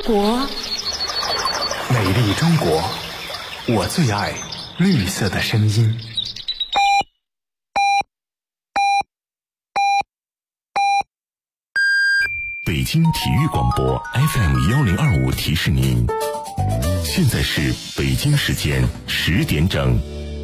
国， 美丽中国，我最爱绿色的声音。 北京体育广播 FM1025 提示您，现在是北京时间10点整。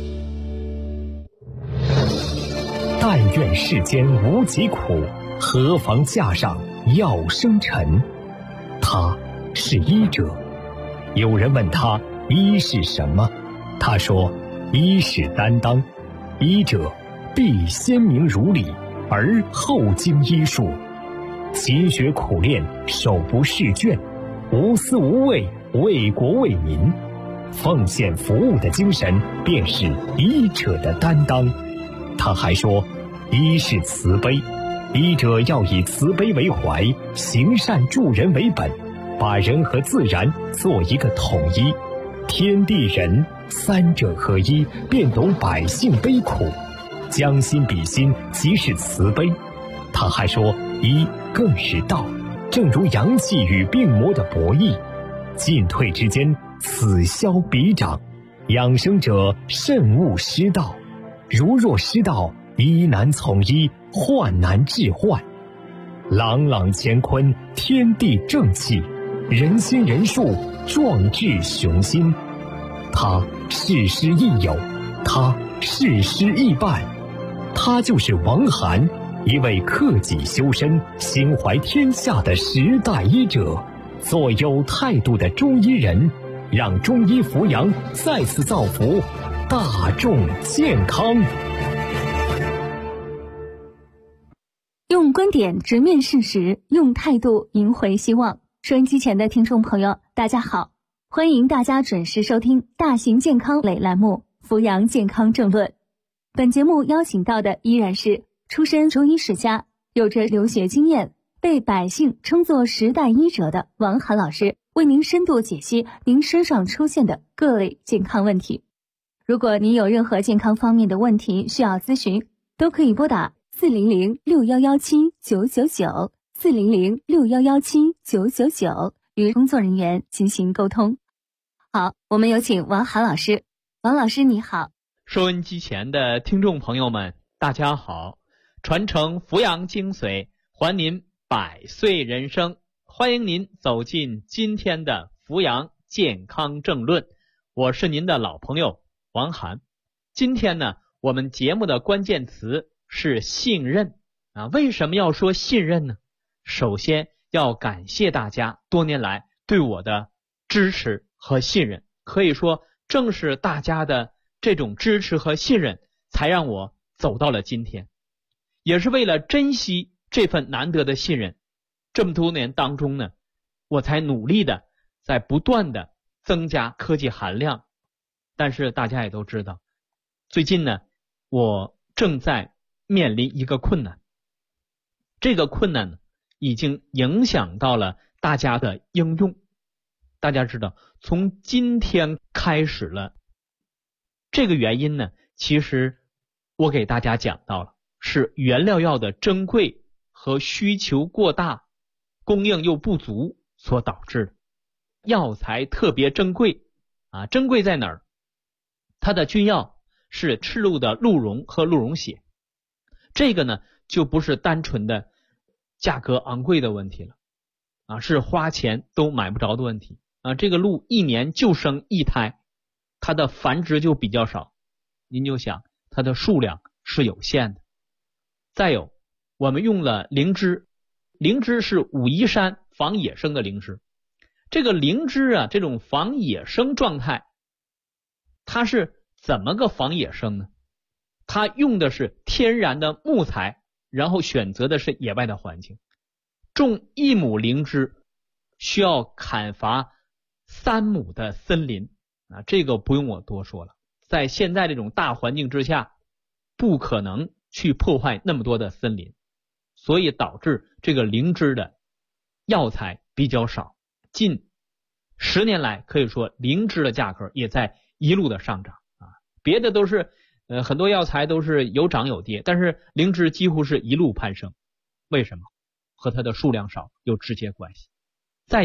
但愿世间无疾苦，何妨架上药生尘。他是医者。有人问他医是什么，他说医是担当，医者必先明如理，而后经医术，勤学苦练，手不释卷，无私无畏，为国为民，奉献服务的精神便是医者的担当。他还说医是慈悲，医者要以慈悲为怀，行善助人为本，把人和自然做一个统一，天地人三者合一，便懂百姓悲苦，将心比心，即是慈悲。他还说医更是道，正如阳气与病魔的博弈，进退之间，此消彼长，养生者慎勿失道，如若失道，医难从医，患难治患。朗朗乾坤，天地正气，人心人术，壮志雄心。他事师亦友，他事师亦伴，他就是王涵，一位克己修身、心怀天下的时代医者，做有态度的中医人，让中医扶阳再次造福大众健康。 用观点直面事实，用态度赢回希望。收音机前的听众朋友，大家好，欢迎大家准时收听大型健康类栏目《扶阳健康政论》。本节目邀请到的依然是出身中医世家，有着留学经验，被百姓称作时代医者的王涵老师，为您深度解析您身上出现的各类健康问题。如果您有任何健康方面的问题需要咨询，都可以拨打400-6117-999 400-6117-999与工作人员进行沟通。好，我们有请王涵老师。王老师你好。 收音机前的听众朋友们，大家好。传承扶阳精髓，还您百岁人生，欢迎您走进今天的扶阳健康政论。我是您的老朋友王涵。今天呢，我们节目的关键词是信任啊。为什么要说信任呢？首先要感谢大家多年来对我的支持和信任，可以说正是大家的这种支持和信任，才让我走到了今天。也是为了珍惜这份难得的信任，这么多年当中呢，我才努力的在不断的增加科技含量。但是大家也都知道，最近呢，我正在面临一个困难，这个困难呢，已经影响到了大家的应用。大家知道，从今天开始了，这个原因呢，其实我给大家讲到了，是原料药的珍贵和需求过大，供应又不足所导致的。药材特别珍贵啊，珍贵在哪儿？它的君药是赤鹿的鹿茸和鹿茸血，这个呢就不是单纯的价格昂贵的问题了啊，是花钱都买不着的问题啊。这个鹿一年就生一胎，它的繁殖就比较少，您就想它的数量是有限的。再有，我们用了灵芝，灵芝是武夷山防野生的灵芝。这个灵芝啊，这种防野生状态，它是怎么个防野生呢？它用的是天然的木材，然后选择的是野外的环境。种1亩灵芝需要砍伐3亩的森林啊，这个不用我多说了。在现在这种大环境之下，不可能去破坏那么多的森林，所以导致这个灵芝的药材比较少。近10年来，可以说灵芝的价格也在一路的上涨啊。别的都是很多药材都是有涨有跌，但是灵芝几乎是一路攀升。为什么？和它的数量少有直接关系。再有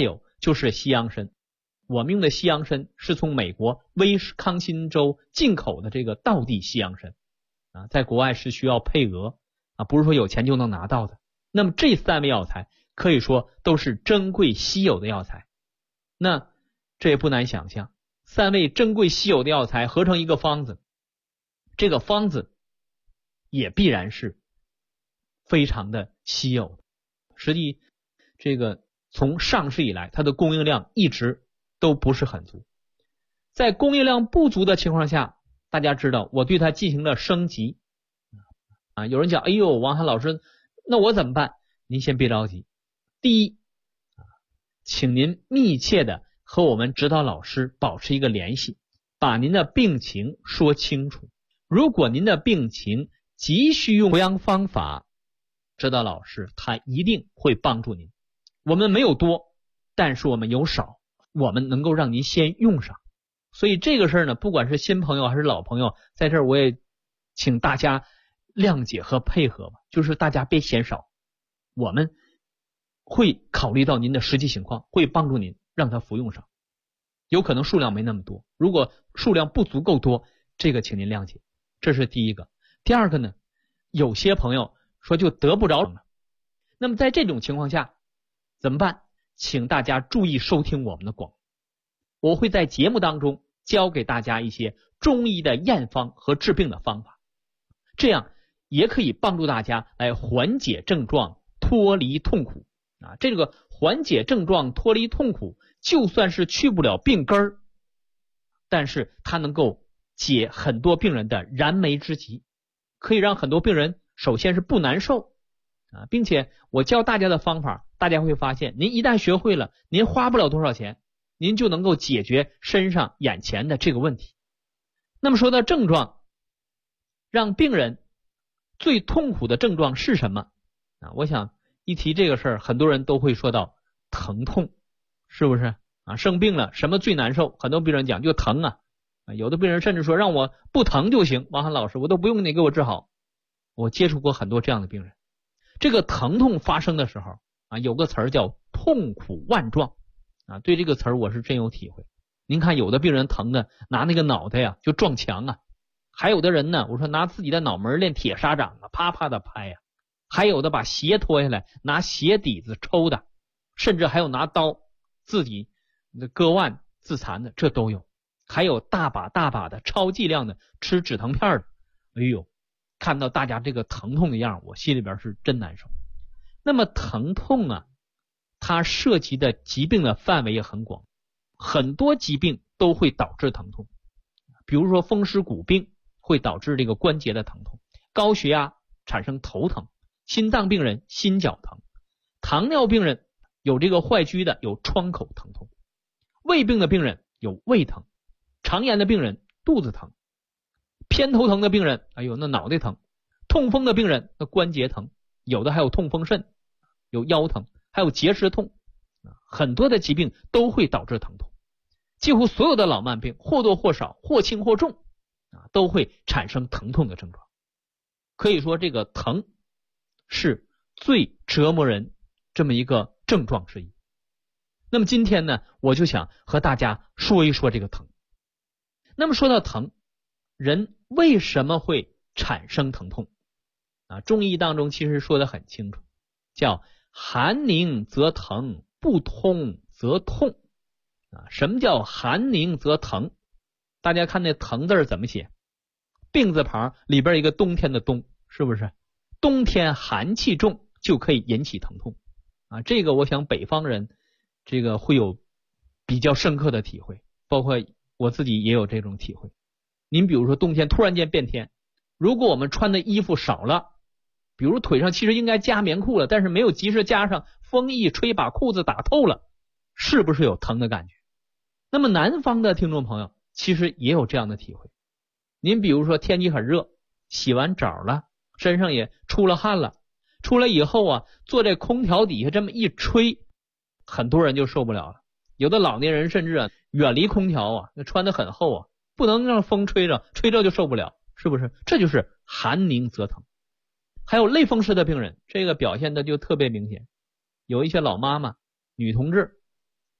就是西洋参。我们用的西洋参是从美国威斯康辛州进口的这个道地西洋参在国外是需要配额不是说有钱就能拿到的。那么这3味药材可以说都是珍贵稀有的药材。那这也不难想象，3味珍贵稀有的药材合成一个方子，这个方子也必然是非常的稀有的。实际这个从上市以来，它的供应量一直都不是很足。在供应量不足的情况下，大家知道我对它进行了升级有人讲，哎呦，王涵老师，那我怎么办？您先别着急。第一，请您密切的和我们指导老师保持一个联系，把您的病情说清楚。如果您的病情急需用扶阳方法，指导老师他一定会帮助您。我们没有多，但是我们有少，我们能够让您先用上。所以这个事儿呢，不管是新朋友还是老朋友，在这儿我也请大家谅解和配合吧，就是大家别嫌少，我们会考虑到您的实际情况，会帮助您让它服用上。有可能数量没那么多，如果数量不足够多，这个请您谅解。这是第一个。第二个呢，有些朋友说就得不着了，那么在这种情况下怎么办？请大家注意收听我们的广播，我会在节目当中教给大家一些中医的验方和治病的方法，这样也可以帮助大家来缓解症状，脱离痛苦这个缓解症状，脱离痛苦，就算是去不了病根儿，但是它能够解很多病人的燃眉之急，可以让很多病人首先是不难受并且我教大家的方法，大家会发现您一旦学会了，您花不了多少钱，您就能够解决身上眼前的这个问题。那么说到症状，让病人最痛苦的症状是什么我想一提这个事儿，很多人都会说到疼痛，是不是生病了什么最难受？很多病人讲就疼有的病人甚至说让我不疼就行，王涵老师我都不用你给我治好。我接触过很多这样的病人。这个疼痛发生的时候有个词儿叫痛苦万状对这个词儿我是真有体会。您看有的病人疼的拿那个脑袋就撞墙还有的人呢，我说拿自己的脑门练铁砂掌啪啪的拍还有的把鞋脱下来拿鞋底子抽的，甚至还有拿刀自己割腕自残的，这都有。还有大把大把的超剂量的吃止疼片的。哎呦，看到大家这个疼痛的样，我心里边是真难受。那么疼痛它涉及的疾病的范围也很广，很多疾病都会导致疼痛。比如说风湿骨病会导致这个关节的疼痛，高血压产生头疼，心脏病人心绞疼，糖尿病人有这个坏疽的有窗口疼痛，胃病的病人有胃疼，肠炎的病人肚子疼，偏头疼的病人那脑袋疼，痛风的病人那关节疼，有的还有痛风肾，有腰疼，还有结石痛很多的疾病都会导致疼痛。几乎所有的老慢病或多或少或轻或重都会产生疼痛的症状。可以说这个疼是最折磨人这么一个症状之一。那么今天呢，我就想和大家说一说这个疼。那么说到疼，人为什么会产生疼痛中医当中其实说得很清楚，叫寒凝则疼，不通则痛什么叫寒凝则疼？大家看那疼字怎么写？病字旁里边一个冬天的冬，是不是？冬天寒气重就可以引起疼痛这个我想北方人这个会有比较深刻的体会，包括我自己也有这种体会。您比如说冬天突然间变天，如果我们穿的衣服少了，比如腿上其实应该加棉裤了，但是没有及时加上，风一吹把裤子打透了，是不是有疼的感觉？那么南方的听众朋友其实也有这样的体会。您比如说天气很热，洗完澡了，身上也出了汗了，出来以后坐在空调底下这么一吹，很多人就受不了了。有的老年人甚至远离空调那穿得很厚不能让风吹着，吹着就受不了，是不是？这就是寒凝则疼。还有类风湿的病人，这个表现的就特别明显。有一些老妈妈女同志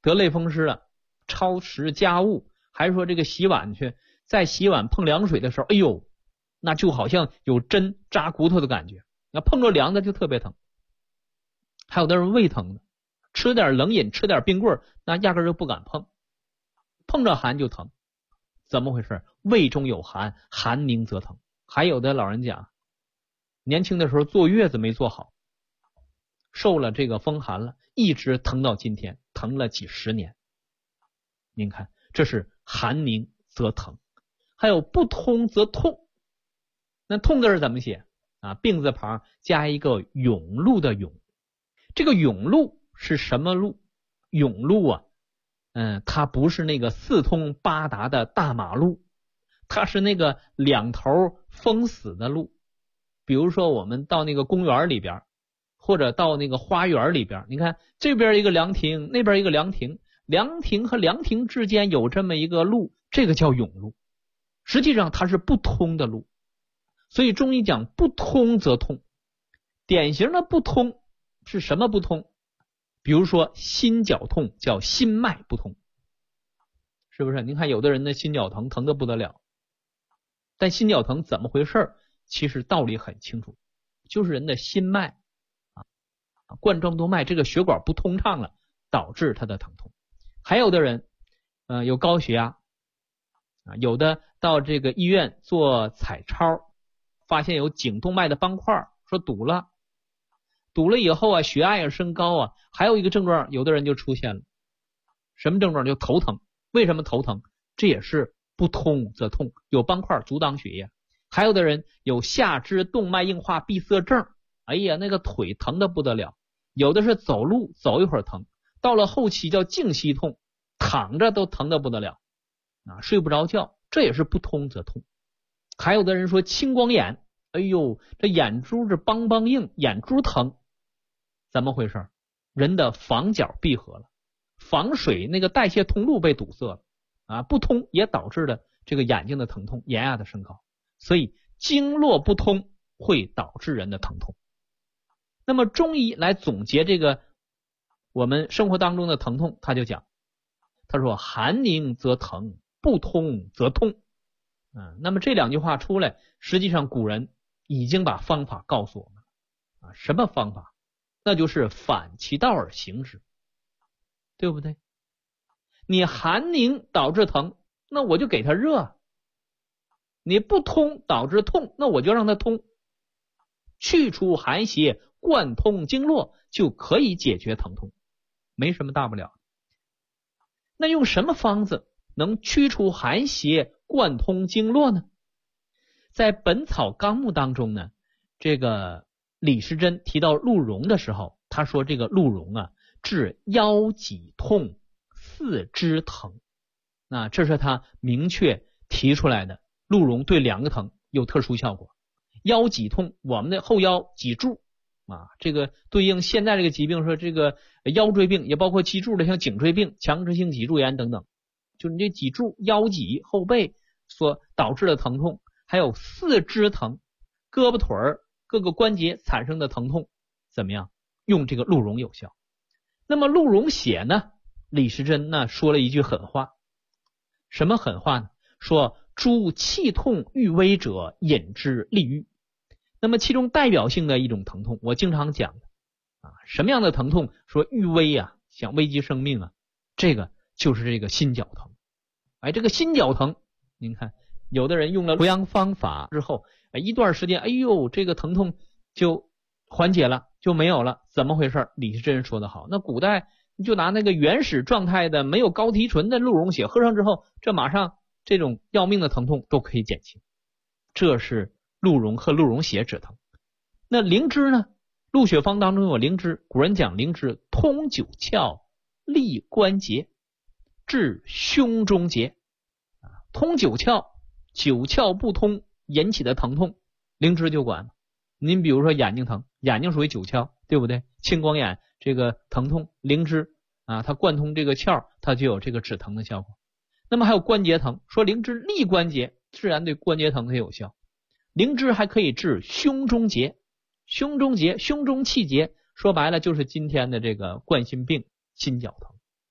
得类风湿了，超时家务，还是说这个洗碗去，在洗碗碰凉水的时候，哎呦，那就好像有针扎骨头的感觉，那碰着凉的就特别疼。还有的人胃疼的，吃点冷饮，吃点冰棍，那压根就不敢碰，碰着寒就疼。怎么回事？胃中有寒，寒凝则疼。还有的老人讲，年轻的时候坐月子没坐好，受了这个风寒了，一直疼到今天，疼了几十年。您看，这是寒凝则疼。还有不通则痛，那痛字是怎么写啊？病字旁加一个甬路的甬。这个甬路是什么路？甬路啊，它不是那个四通八达的大马路，它是那个两头封死的路。比如说我们到那个公园里边，或者到那个花园里边，你看这边一个凉亭，那边一个凉亭，凉亭和凉亭之间有这么一个路，这个叫甬路。实际上它是不通的路，所以中医讲不通则痛。典型的不通是什么不通？比如说心绞痛叫心脉不通，是不是？您看有的人的心绞疼，疼得不得了，但心绞疼怎么回事？其实道理很清楚，就是人的心脉冠状动脉这个血管不通畅了，导致他的疼痛。还有的人有高血压，有的到这个医院做彩超，发现有颈动脉的斑块，说堵了以后啊，血压也升高啊。还有一个症状，有的人就出现了，什么症状？就头疼。为什么头疼？这也是不通则痛，有斑块阻挡血液。还有的人有下肢动脉硬化闭塞症，哎呀，那个腿疼得不得了。有的是走路走一会儿疼，到了后期叫静息痛，躺着都疼得不得了睡不着觉，这也是不通则痛。还有的人说青光眼，哎呦，这眼珠子梆梆硬，眼珠疼，怎么回事？人的房角闭合了，房水那个代谢通路被堵塞了不通也导致了这个眼睛的疼痛，眼压的升高。所以经络不通会导致人的疼痛。那么中医来总结这个我们生活当中的疼痛，他就讲，他说寒凝则疼，不通则痛。那么这两句话出来，实际上古人已经把方法告诉我们了什么方法？那就是反其道而行之，对不对？你寒凝导致疼，那我就给它热；你不通导致痛，那我就让它通。去除寒邪，贯通经络，就可以解决疼痛，没什么大不了。那用什么方子能驱除寒邪，贯通经络呢？在《本草纲目》当中呢，这个李时珍提到鹿茸的时候，他说这个鹿茸治腰脊痛、四肢疼。那这是他明确提出来的，鹿茸对两个疼有特殊效果。腰脊痛，我们的后腰脊柱这个对应现在这个疾病，说这个腰椎病，也包括脊柱的，像颈椎病、强直性脊柱炎等等，就是你这脊柱、腰脊、后背所导致的疼痛。还有四肢疼，胳膊腿儿各个关节产生的疼痛，怎么样？用这个鹿茸有效。那么鹿茸血呢？李时珍呢说了一句狠话。什么狠话呢？说诸气痛欲危者，饮之利愈。那么其中代表性的一种疼痛，我经常讲的什么样的疼痛说欲危想危及生命这个就是这个心绞疼。这个心绞疼，您看有的人用了扶阳方法之后一段时间，哎呦，这个疼痛就缓解了，就没有了。怎么回事？李时珍说得好，那古代你就拿那个原始状态的没有高提纯的鹿茸血喝上之后，这马上这种要命的疼痛都可以减轻。这是鹿茸和鹿茸血止疼。那灵芝呢？鹿血方当中有灵芝，古人讲灵芝通九窍，利关节，治胸中结通九窍，九窍不通引起的疼痛，灵芝就管。您比如说眼睛疼，眼睛属于九窍，对不对？青光眼这个疼痛，灵芝它贯通这个窍，它就有这个止疼的效果。那么还有关节疼，说灵芝利关节，自然对关节疼它有效。灵芝还可以治胸中结，胸中结、胸中气结，说白了就是今天的这个冠心病、心绞疼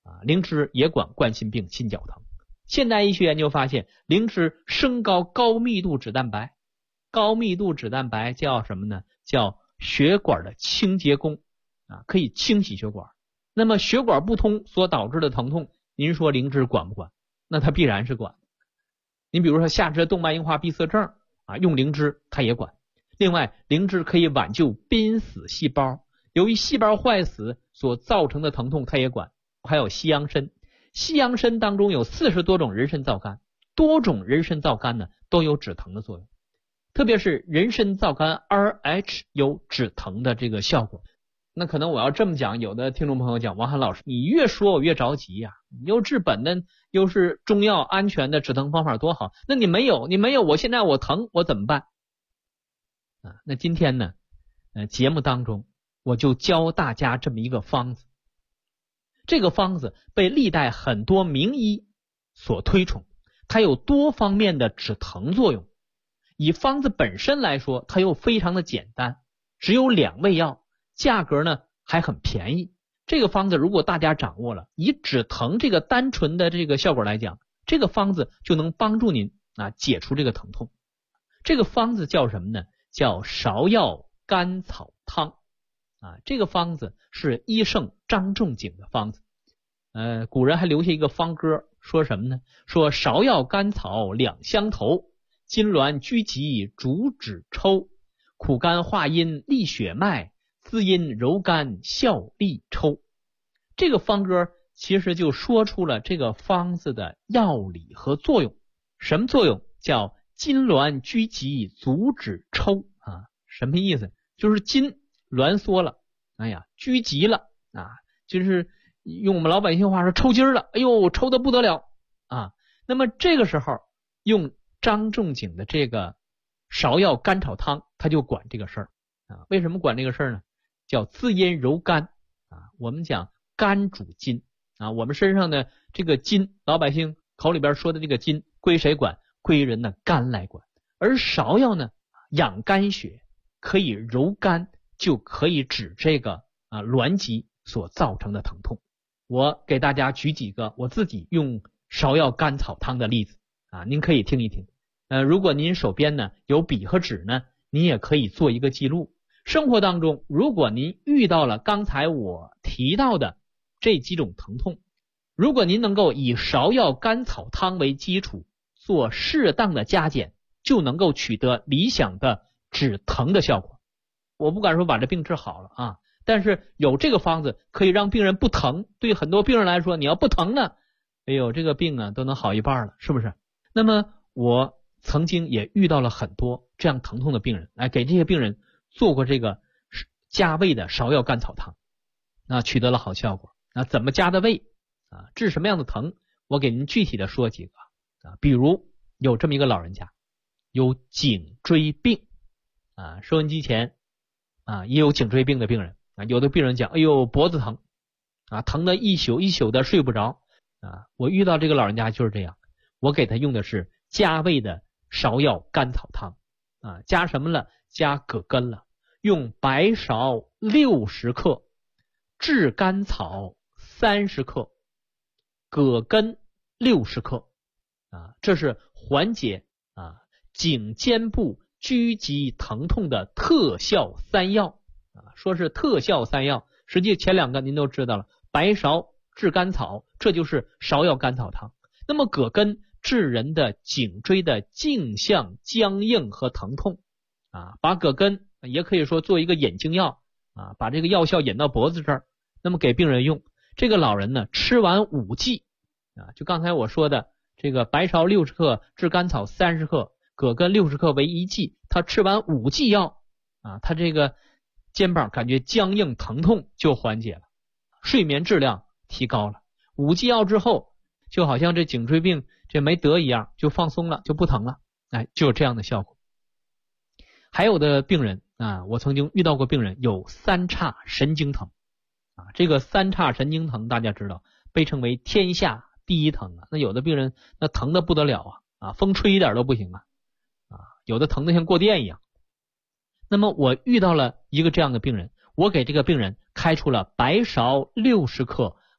灵芝也管冠心病、心绞疼。现代医学研究发现，灵芝升高高密度脂蛋白，高密度脂蛋白叫什么呢？叫血管的清洁工可以清洗血管。那么血管不通所导致的疼痛，您说灵芝管不管？那它必然是管。你比如说下肢动脉硬化闭塞症用灵芝它也管。另外，灵芝可以挽救濒死细胞，由于细胞坏死所造成的疼痛它也管。还有西洋参，西洋参当中有40多种人参皂苷，多种人参皂苷呢都有止疼的作用，特别是人参皂苷 RH 有止疼的这个效果。那可能我要这么讲，有的听众朋友讲，王涵老师你越说我越着急呀，你又治本的又是中药安全的止疼方法多好，那你没有，我现在我疼我怎么办那今天呢节目当中我就教大家这么一个方子。这个方子被历代很多名医所推崇，它有多方面的止疼作用。以方子本身来说，它又非常的简单，只有2味药，价格呢还很便宜。这个方子如果大家掌握了，以止疼这个单纯的这个效果来讲，这个方子就能帮助您解除这个疼痛。这个方子叫什么呢？叫芍药甘草汤这个方子是医圣张仲景的方子。古人还留下一个方歌，说什么呢？说芍药甘草两相投，金銮拘急主止抽，苦甘化阴利血脉，滋阴柔肝效力抽。这个方歌其实就说出了这个方子的药理和作用。什么作用？叫金銮拘急阻止抽什么意思？就是筋挛缩了，拘急了就是用我们老百姓话说抽筋了，哎呦抽得不得了那么这个时候用张仲景的这个芍药甘草汤，他就管这个事儿为什么管这个事儿呢？叫滋阴柔肝我们讲肝主筋我们身上的这个筋，老百姓口里边说的这个筋归谁管？归人的肝来管。而芍药呢养肝血，可以柔肝，就可以止这个挛急所造成的疼痛。我给大家举几个我自己用芍药甘草汤的例子您可以听一听。如果您手边呢有笔和纸呢，您也可以做一个记录。生活当中，如果您遇到了刚才我提到的这几种疼痛，如果您能够以芍药甘草汤为基础，做适当的加减，就能够取得理想的止疼的效果。我不敢说把这病治好了但是有这个方子可以让病人不疼。对很多病人来说，你要不疼呢，哎呦这个病都能好一半了，是不是？那么我曾经也遇到了很多这样疼痛的病人，给这些病人做过这个加味的芍药甘草汤取得了好效果。怎么加的味治什么样的疼？我给您具体的说几个比如有这么一个老人家有颈椎病收音机前也有颈椎病的病人有的病人讲哎呦脖子疼疼得一宿一宿的睡不着我遇到这个老人家就是这样，我给他用的是加味的芍药甘草汤加什么了？加葛根了，用白芍60克，炙甘草30克，葛根60克这是缓解颈肩部拘急疼痛的特效3药说是特效3药，实际前2个您都知道了，白芍炙甘草，这就是芍药甘草汤。那么葛根治人的颈椎的颈项僵硬和疼痛把葛根也可以说做一个引经药把这个药效引到脖子这儿，那么给病人用。这个老人呢吃完5剂就刚才我说的这个白芍60克，炙甘草30克，葛根60克为1剂，他吃完5剂药他这个肩膀感觉僵硬疼痛就缓解了，睡眠质量提高了。5剂药之后，就好像这颈椎病这没得一样，就放松了，就不疼了，就有这样的效果。还有的病人我曾经遇到过病人有3叉神经疼这个3叉神经疼大家知道被称为天下第一疼那有的病人那疼得不得了风吹一点都不行有的疼得像过电一样。那么我遇到了一个这样的病人，我给这个病人开出了白芍60克，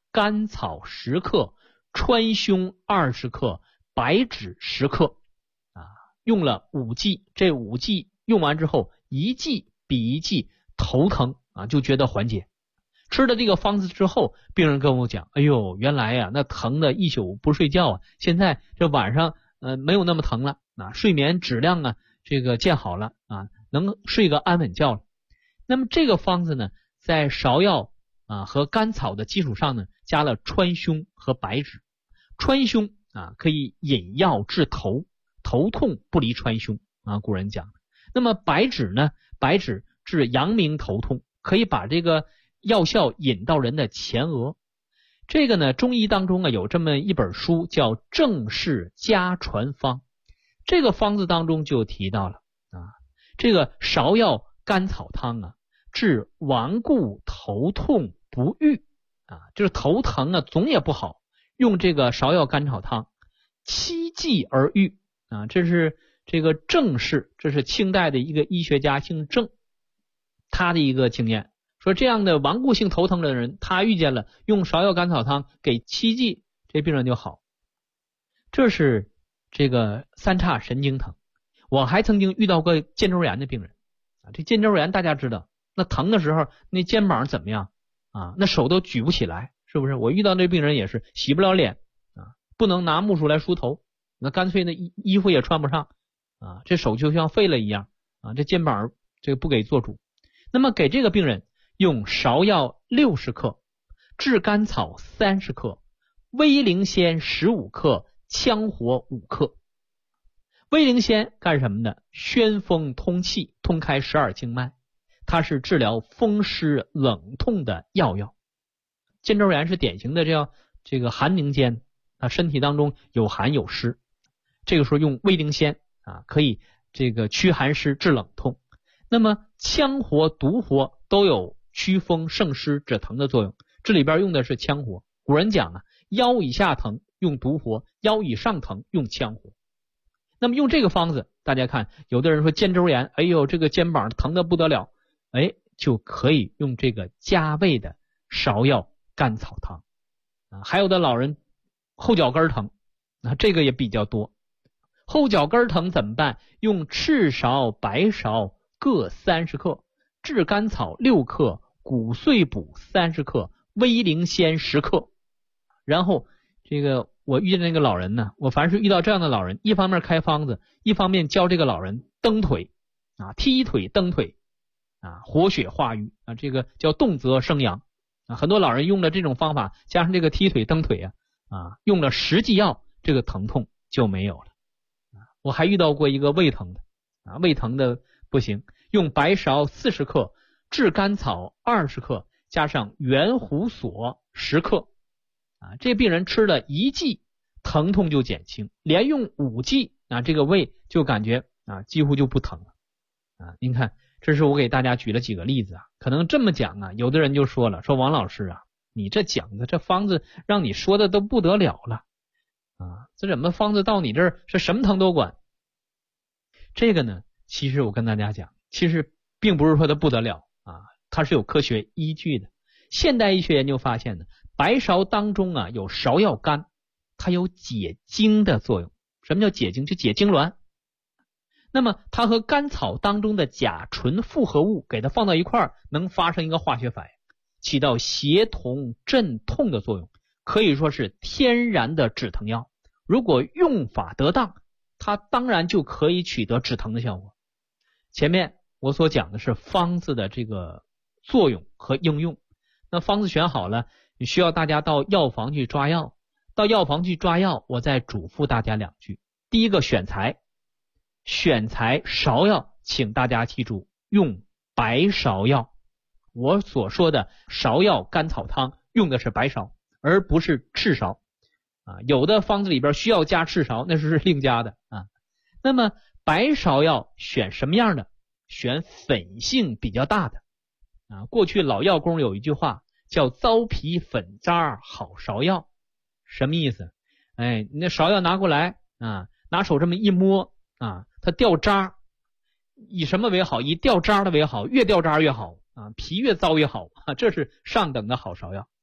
甘草10克，川芎20克，白芷10克用了5剂，这5剂用完之后，一剂比一剂头疼就觉得缓解。吃了这个方子之后，病人跟我讲，哎呦，原来呀那疼的一宿不睡觉现在这晚上没有那么疼了睡眠质量这个见好了能睡个安稳觉了。那么这个方子呢，在芍药和甘草的基础上呢，加了川芎和白芷。川芎可以引药治头，头痛不离川芎古人讲。那么白芷呢，白芷治阳明头痛，可以把这个药效引到人的前额。这个呢，中医当中有这么一本书叫《正式家传方》，这个方子当中就提到了这个芍药甘草汤治顽固头痛不愈就是头疼总也不好，用这个芍药甘草汤7剂而愈这是这个郑氏，这是清代的一个医学家，姓郑，他的一个经验，说这样的顽固性头疼的人，他遇见了用芍药甘草汤给7剂，这病人就好。这是这个三叉神经疼。我还曾经遇到过肩周炎的病人这肩周炎大家知道，那疼的时候那肩膀怎么样那手都举不起来，是不是？我遇到这病人也是洗不了脸不能拿木梳来梳头，那干脆那衣服也穿不上这手就像废了一样这肩膀这个不给做主。那么给这个病人用芍药60克，炙甘草30克，威灵仙15克，羌活5克。威灵仙干什么的？宣风通气，通开12经脉，它是治疗风湿冷痛的药。肩周炎是典型的这个寒凝肩身体当中有寒有湿，这个时候用威灵仙可以这个驱寒湿治冷痛。那么羌活、独活都有驱风胜湿止疼的作用，这里边用的是羌活。古人讲腰以下疼用独活，腰以上疼用羌活。那么用这个方子，大家看，有的人说肩周炎，哎呦这个肩膀疼得不得了，就可以用这个加味的芍药甘草汤还有的老人后脚跟疼这个也比较多。后脚跟疼怎么办？用赤芍、白芍各30克，炙甘草6克，骨碎补30克，威灵仙10克。然后这个我遇见那个老人呢，我凡是遇到这样的老人，一方面开方子，一方面教这个老人蹬腿踢腿蹬腿活血化瘀这个叫动则生阳很多老人用了这种方法，加上这个踢腿蹬腿用了10剂药，这个疼痛就没有了我还遇到过一个胃疼的胃疼的不行，用白芍40克，炙甘草20克，加上圆胡索10克这病人吃了1剂，疼痛就减轻，连用5剂这个胃就感觉几乎就不疼了您看，这是我给大家举了几个例子可能这么讲有的人就说了，说王老师你这讲的这方子让你说的都不得了了这怎么方子到你这儿是什么疼都管？这个呢，其实我跟大家讲，其实并不是说它不得了它是有科学依据的。现代医学研究发现呢，白芍当中有芍药苷，它有解痉的作用。什么叫解痉？就解痉挛。那么它和甘草当中的甲醇复合物给它放到一块儿，能发生一个化学反应，起到协同镇痛的作用，可以说是天然的止疼药。如果用法得当，它当然就可以取得止疼的效果。前面我所讲的是方子的这个作用和应用。那方子选好了，你需要大家到药房去抓药。到药房去抓药，我再嘱咐大家2句。第一个，选材芍药，请大家记住用白芍药。我所说的芍药甘草汤用的是白芍，而不是赤芍有的方子里边需要加赤芍，那是另加的那么白芍药选什么样的？选粉性比较大的过去老药工有一句话叫糟皮粉渣好芍药，什么意思？你那芍药拿过来拿手这么一摸它掉渣，以什么为好？以掉渣的为好，越掉渣越好皮越糟越好这是上等的好芍药。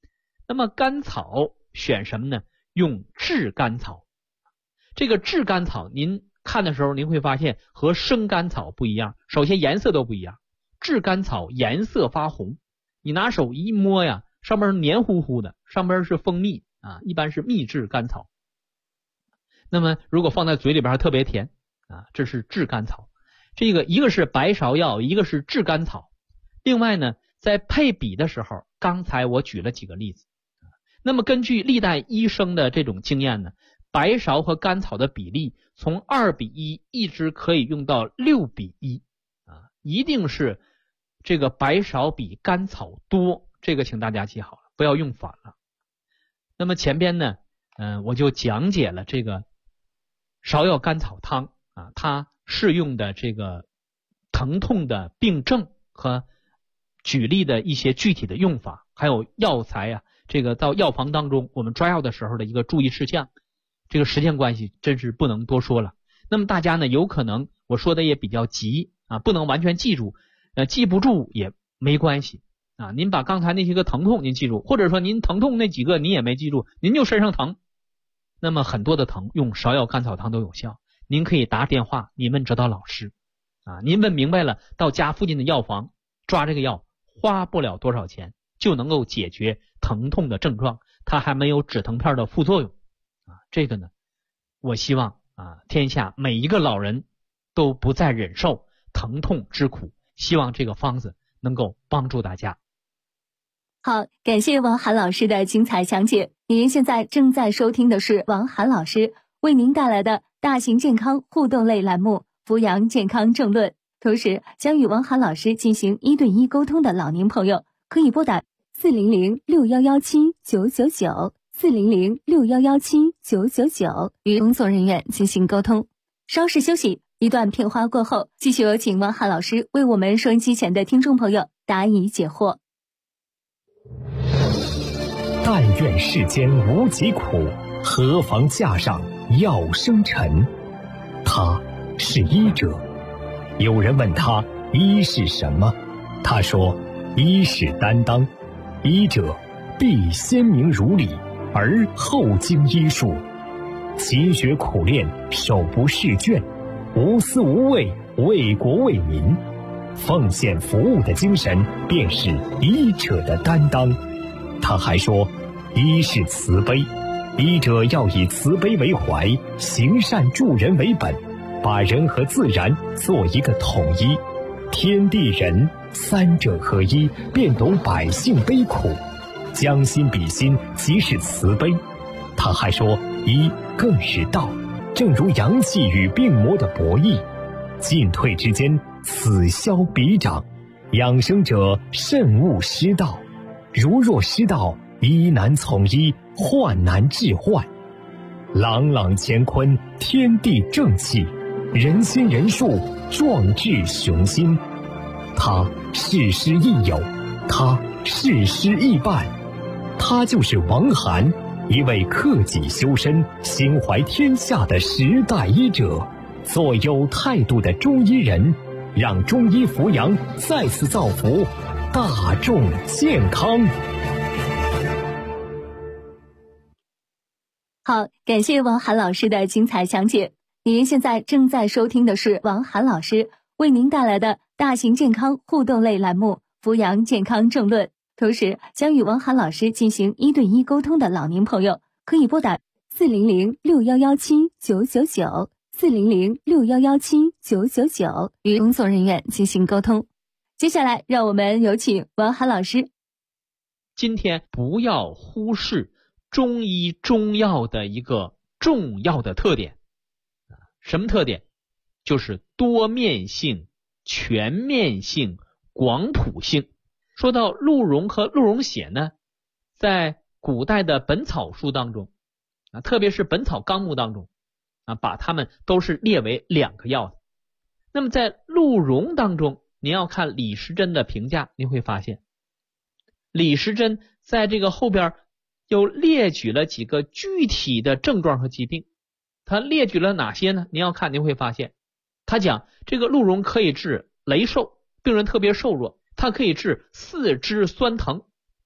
那么甘草选什么呢？用炙甘草。这个炙甘草您看的时候您会发现和生甘草不一样，首先颜色都不一样。炙甘草颜色发红，你拿手一摸呀，上面是黏糊糊的，上面是蜂蜜啊，一般是秘制甘草。那么如果放在嘴里边还特别甜啊，这是炙甘草。这个一个是白芍药，一个是炙甘草。另外呢，在配比的时候，刚才我举了几个例子。那么根据历代医生的这种经验呢，白芍和甘草的比例从2:1一直可以用到6:1啊，一定是这个白芍比甘草多，这个请大家记好了，不要用反了。那么前边呢，我就讲解了这个芍药甘草汤啊，它适用的这个疼痛的病症和举例的一些具体的用法，还有药材啊，这个到药房当中我们抓药的时候的一个注意事项。这个时间关系真是不能多说了。那么大家呢，有可能我说的也比较急啊，不能完全记住，记不住也没关系啊。您把刚才那些个疼痛您记住，或者说您疼痛那几个你也没记住，您就身上疼，那么很多的疼用芍药甘草汤都有效。您可以打电话你问指导老师啊，您问明白了，到家附近的药房抓这个药，花不了多少钱就能够解决疼痛的症状，它还没有止疼片的副作用啊。这个呢，我希望啊，天下每一个老人都不再忍受疼痛之苦，希望这个方子能够帮助大家。 好，感谢王涵老师的精彩讲解。您现在正在收听的是王涵老师为您带来的大型健康互动类栏目《扶阳健康正论》，同时将与王涵老师进行1对1沟通的老年朋友，可以拨打400-6117-999 400-6117-999与工作人员进行沟通。稍事休息，一段片花过后，继续有请王涵老师为我们收音机前的听众朋友答疑解惑。 但愿世间无疾苦，何妨架上药生尘。他是医者。有人问他医是什么，他说医是担当，医者必先明如理，而后经医术，勤学苦练，手不释卷，无私无畏，为国为民，奉献服务的精神便是医者的担当。他还说医是慈悲，医者要以慈悲为怀，行善助人为本，把人和自然做一个统一，天地人三者合一，便懂百姓悲苦，将心比心，即是慈悲。他还说医更是道，正如阳气与病魔的博弈，进退之间，此消彼长，养生者慎勿失道，如若失道，医难从医，患难治患。朗朗乾坤，天地正气，人心人术，壮志雄心。他事师亦友，他事师亦伴，他就是王涵，一位克己修身、心怀天下的时代医者，做有态度的中医人，让中医扶阳再次造福大众健康。 好，感谢王涵老师的精彩讲解。您现在正在收听的是王涵老师为您带来的大型健康互动类栏目《扶阳健康正论》，同时将与王涵老师进行1对1沟通的老年朋友，可以拨打400-6117-999 400-6117-999与工作人员进行沟通。接下来让我们有请王涵老师。 今天不要忽视中医中药的一个重要的特点。什么特点？就是多面性、全面性、广谱性。说到鹿茸和鹿茸血呢，在古代的本草书当中特别是本草纲目当中把它们都是列为2个药的。那么在鹿茸当中，您要看李时珍的评价，您会发现李时珍在这个后边又列举了几个具体的症状和疾病。他列举了哪些呢？您要看，您会发现他讲这个鹿茸可以治雷瘦，病人特别瘦弱，它可以治四肢酸疼，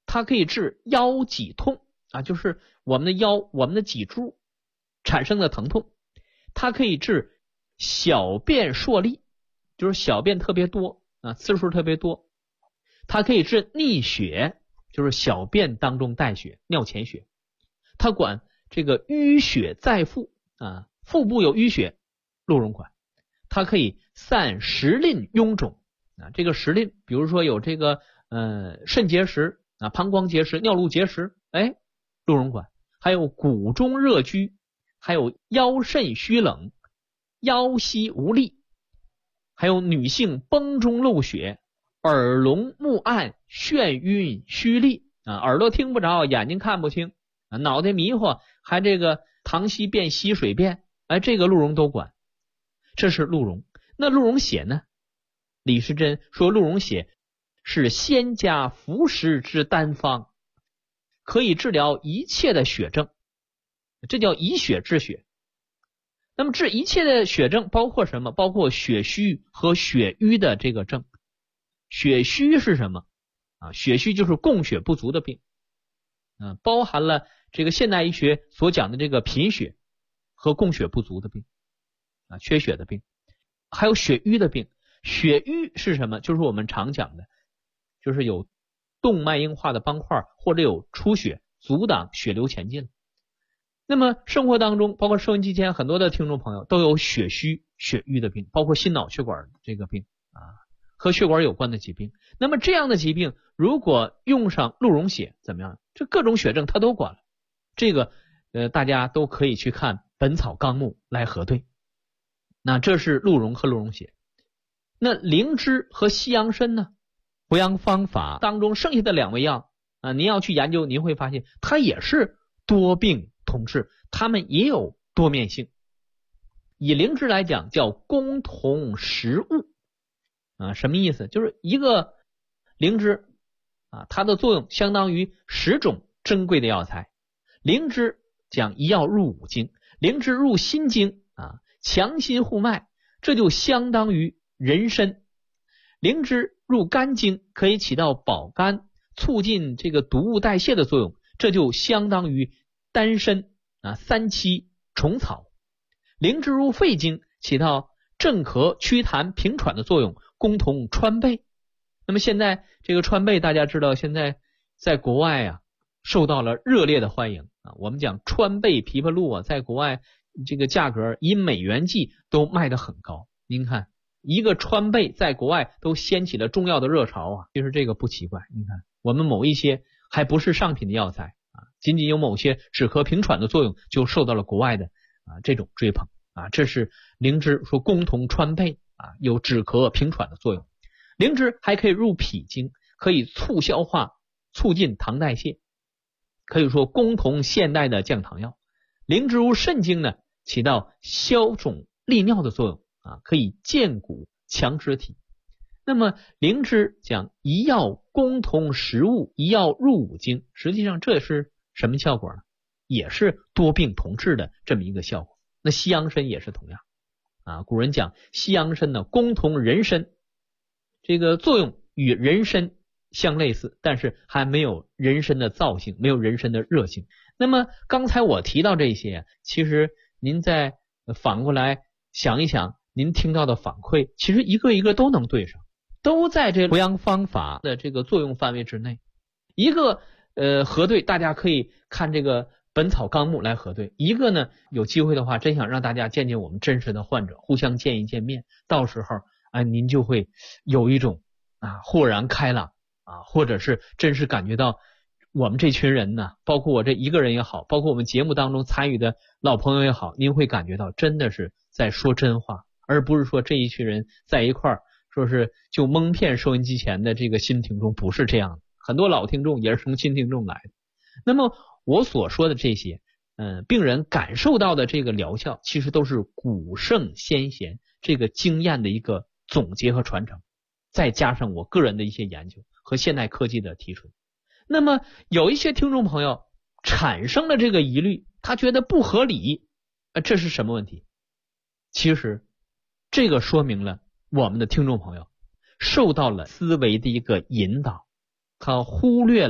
它可以治腰脊痛啊，就是我们的腰、我们的脊柱产生的疼痛。它可以治小便数利，就是小便特别多啊，次数特别多。它可以治逆血，就是小便当中带血，尿潜血。它管这个淤血在腹啊，腹部有淤血，鹿茸管。它可以散石淋臃肿啊，这个石淋，比如说有这个肾结石啊、膀胱结石、尿路结石，鹿茸管。还有骨中热拘，还有腰肾虚冷、腰膝无力，还有女性崩中漏血、耳聋目暗、眩晕虚力啊，耳朵听不着，眼睛看不清啊，脑袋迷糊，还这个溏稀便、稀水便，这个鹿茸都管。这是鹿茸。那鹿茸血呢？李时珍说鹿茸血是仙家服食之丹方，可以治疗一切的血症，这叫以血治血。那么治一切的血症包括什么？包括血虚和血瘀的这个症。血虚是什么啊？血虚就是供血不足的病，包含了这个现代医学所讲的这个贫血和供血不足的病啊，缺血的病。还有血瘀的病。血瘀是什么？就是我们常讲的，就是有动脉硬化的斑块或者有出血，阻挡血流前进。那么生活当中，包括收音机前很多的听众朋友都有血虚、血瘀的病，包括心脑血管这个病啊，和血管有关的疾病。那么这样的疾病如果用上鹿茸血怎么样？这各种血症它都管了。这个大家都可以去看《本草纲目》来核对。那这是鹿茸和鹿茸血。那灵芝和西洋参呢？补养方法当中剩下的2味药啊，您要去研究，您会发现它也是多病同治，它们也有多面性。以灵芝来讲叫共同食物啊，什么意思？就是一个灵芝啊，它的作用相当于10种珍贵的药材。灵芝讲一药入5经，灵芝入心经啊，强心护脉，这就相当于人参。灵芝入肝经，可以起到保肝、促进这个毒物代谢的作用，这就相当于丹参啊、3七、虫草。灵芝入肺经，起到镇咳、祛痰、平喘的作用，共同川贝。那么现在这个川贝大家知道，现在在国外啊受到了热烈的欢迎啊。我们讲川贝枇杷露啊，在国外这个价格以美元计都卖得很高。您看一个川贝在国外都掀起了中药的热潮啊，其实这个不奇怪。你看我们某一些还不是上品的药材啊，仅仅有某些止咳平喘的作用，就受到了国外的这种追捧啊。这是灵芝说共同川贝啊，有止咳平喘的作用。灵芝还可以入脾经，可以促消化、促进糖代谢，可以说共同现代的降糖药。灵芝入肾经呢，起到消肿利尿的作用啊，可以健骨强肢体。那么灵芝讲一药共同食物，一药入5经，实际上这是什么效果呢？也是多病同治的这么一个效果。那西洋参也是同样啊，古人讲西洋参呢共同人参，这个作用与人参相类似，但是还没有人参的燥性，没有人参的热性。那么刚才我提到这些，其实您再反过来想一想，您听到的反馈其实一个一个都能对上，都在这补养方法的这个作用范围之内。一个核对，大家可以看这个本草纲目来核对。一个呢，有机会的话真想让大家见见我们真实的患者，互相见一见面，到时候您就会有一种豁然开朗或者是真是感觉到我们这群人呢，包括我这一个人也好，包括我们节目当中参与的老朋友也好，您会感觉到真的是在说真话，而不是说这一群人在一块儿说是就蒙骗收音机前的这个新听众，不是这样的。很多老听众也是从新听众来的。那么我所说的这些病人感受到的这个疗效，其实都是古圣先贤这个经验的一个总结和传承，再加上我个人的一些研究和现代科技的提出。那么有一些听众朋友产生了这个疑虑，他觉得不合理，这是什么问题？其实这个说明了我们的听众朋友受到了思维的一个引导，他忽略了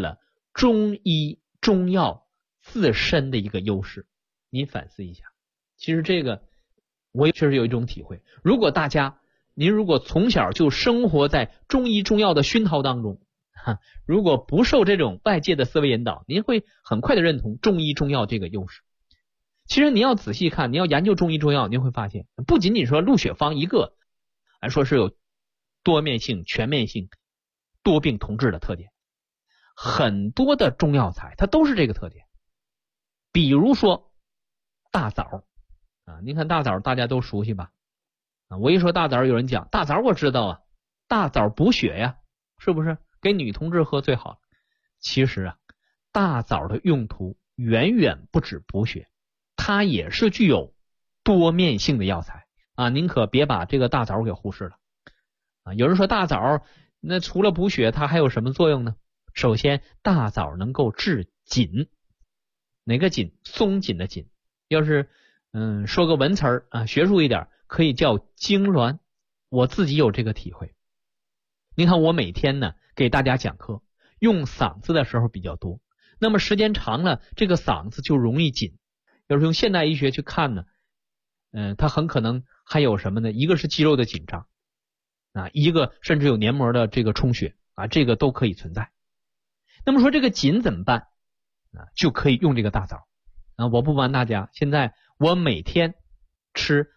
中医中药自身的一个优势。您反思一下，其实这个我也确实有一种体会，您如果从小就生活在中医中药的熏陶当中，如果不受这种外界的思维引导，您会很快的认同中医中药这个优势。其实你要仔细看，你要研究中医中药，您会发现不仅仅说鹿血方一个来说是有多面性、全面性、多病同治的特点，很多的中药材它都是这个特点。比如说大枣您看大枣大家都熟悉吧？我一说大枣，有人讲大枣我知道啊，大枣补血呀，是不是？给女同志喝最好。其实大枣的用途远远不止补血，它也是具有多面性的药材您可别把这个大枣给忽视了有人说大枣那除了补血它还有什么作用呢？首先大枣能够治紧，哪个紧？松紧的紧。要是说个文词儿学术一点可以叫痉挛。我自己有这个体会。您看我每天呢给大家讲课，用嗓子的时候比较多，那么时间长了这个嗓子就容易紧。要是用现代医学去看呢它很可能还有什么呢？一个是肌肉的紧张一个甚至有黏膜的这个充血这个都可以存在。那么说这个紧怎么办就可以用这个大枣我不瞒大家，现在我每天吃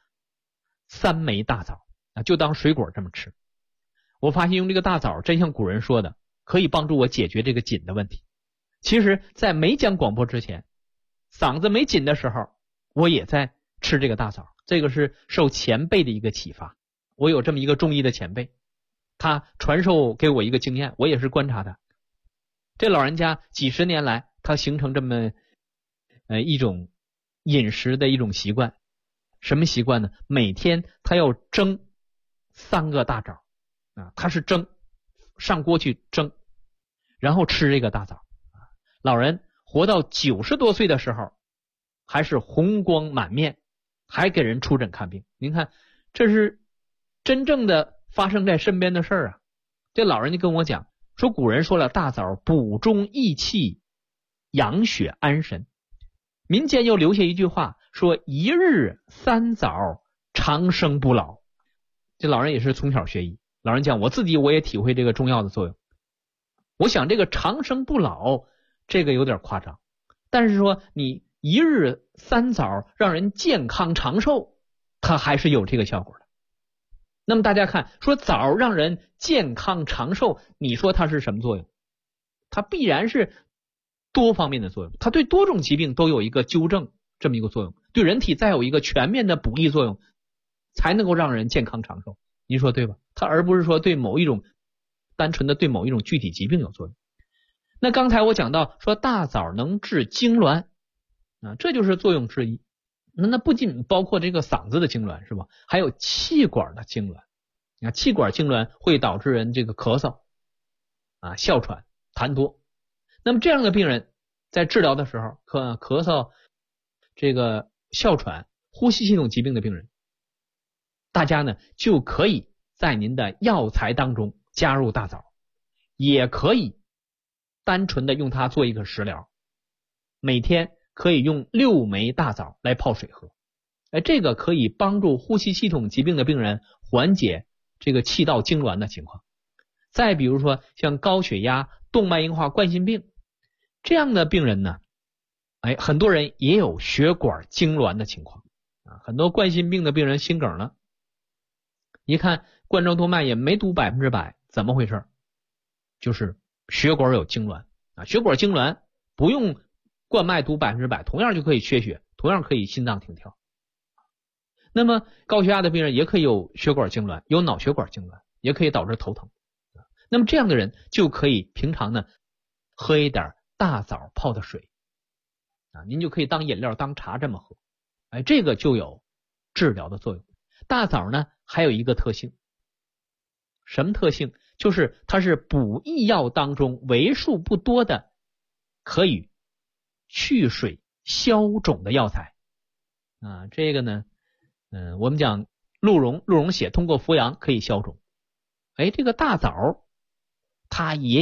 3枚大枣就当水果这么吃。我发现用这个大枣真像古人说的，可以帮助我解决这个紧的问题。其实在没讲广播之前，嗓子没紧的时候我也在吃这个大枣，这个是受前辈的一个启发。我有这么一个中医的前辈，他传授给我一个经验，我也是观察的。这老人家几十年来他形成这么一种饮食的一种习惯。什么习惯呢？每天他要蒸3个大枣他是蒸，上锅去蒸，然后吃这个大枣老人活到90多岁的时候还是红光满面，还给人出诊看病。您看这是真正的发生在身边的事儿这老人就跟我讲说，古人说了，大枣补中益气，养血安神。民间又留下一句话说，一日3枣，长生不老。这老人也是从小学医，老人讲我自己我也体会这个中药的作用。我想这个长生不老这个有点夸张，但是说你一日3枣让人健康长寿，它还是有这个效果的。那么大家看，说枣让人健康长寿，你说它是什么作用？它必然是多方面的作用，它对多种疾病都有一个纠正这么一个作用，对人体再有一个全面的补益作用，才能够让人健康长寿。您说对吧？它而不是说对某一种单纯的对某一种具体疾病有作用。那刚才我讲到说大枣能治痉挛这就是作用之一。那不仅包括这个嗓子的痉挛是吧？还有气管的痉挛气管痉挛会导致人这个咳嗽哮喘痰多。那么这样的病人在治疗的时候，咳嗽这个哮喘呼吸系统疾病的病人，大家呢就可以在您的药材当中加入大枣，也可以单纯的用它做一个食疗，每天可以用6枚大枣来泡水喝。这个可以帮助呼吸系统疾病的病人缓解这个气道痉挛的情况。再比如说像高血压、动脉硬化、冠心病这样的病人呢，很多人也有血管痉挛的情况很多冠心病的病人心梗了，一看冠状动脉也没堵100%，怎么回事？就是血管有痉挛血管痉挛不用冠脉堵100%，同样就可以缺血，同样可以心脏停跳。那么高血压的病人也可以有血管痉挛，有脑血管痉挛，也可以导致头疼。那么这样的人就可以平常呢喝一点大枣泡的水您就可以当饮料当茶这么喝这个就有治疗的作用。大枣呢还有一个特性，什么特性？就是它是补益药当中为数不多的可以去水消肿的药材这个呢我们讲鹿茸血通过服阳可以消肿这个大枣它也有